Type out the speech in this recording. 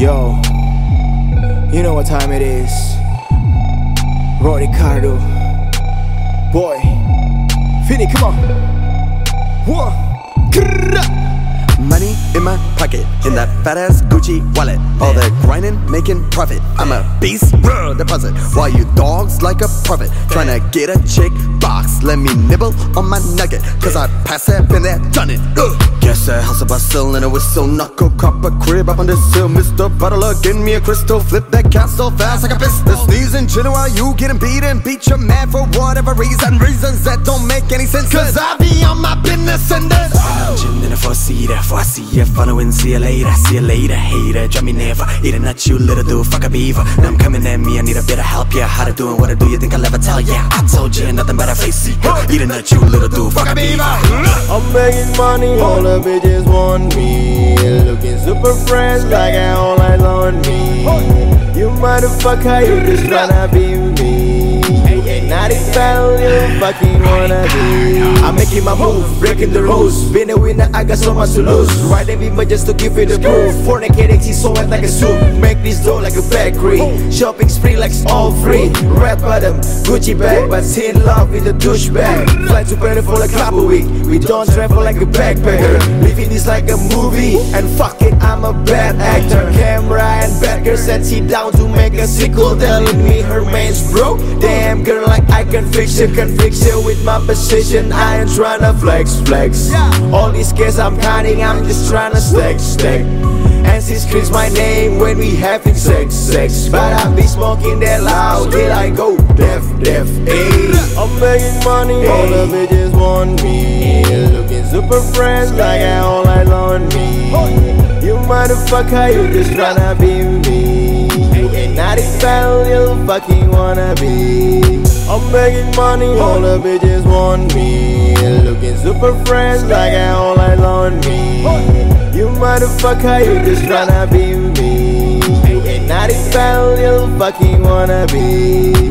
Yo, you know what time it is. Ricardo, boy, Finny, come on. Money in my pocket, in that fat ass Gucci wallet. All the grinding, making profit. I'm a beast, deposit. While you dogs like a prophet, tryna get a chick box. Let me nibble on my nugget, cause I pass that, been there, done it. Guess a house of Brazil and a whistle. Knuckle, copper crib up on this hill. Mr. Butler, get me a crystal. Flip that cat so fast like a pistol. Sneezing, chillin' while you getting beaten. Beat your man for whatever reason. Reasons that don't make any sense. Cause I be on my business and then I'm in a four-seater. Before I see you, following, see you later, hater. Drive me never, eat a nut, you little dude, fuck a beaver. Now I'm coming at me, I need a bit of help, yeah. How to do and what to do, you think I'll ever tell, yeah. I told you, nothing but a face seeker. Eat a nut, you little dude, fuck a beaver. I'm making money, all the bitches want me. Looking super fresh, like I all eyes on me. You motherfucker, you just tryna be me. Not if you fucking wanna be. I'm making my move, breaking the rules. Being a winner, I got so much to lose. Riding me, but just to give it the proof. Fornicating, she's so wet like a soup. Make this dough like a bakery. Shopping spree like it's all free. Red bottom, Gucci bag, but still in love with a douchebag. Fly to Paris for like a couple week. We don't travel like a backpacker. Living this like a movie. And fuck it, I'm a bad actor. Camera and bad girl sent she down to make a sequel. Telling me her man's broke. Damn girl, like I can fix you with my position. I ain't tryna flex. All these cases I'm counting, I'm just tryna stack. And she screams my name when we having sex. But I be smoking that loud till I go deaf, ayy. I'm making money, all the bitches want me. Looking super fresh, like I all eyes on me. You motherfucker, you just tryna be me. Not if you fucking wanna be. I'm making money, all the bitches want me. Looking super fresh, like I all eyes on me. You motherfucker, you just tryna be me. Not if you fucking wanna be.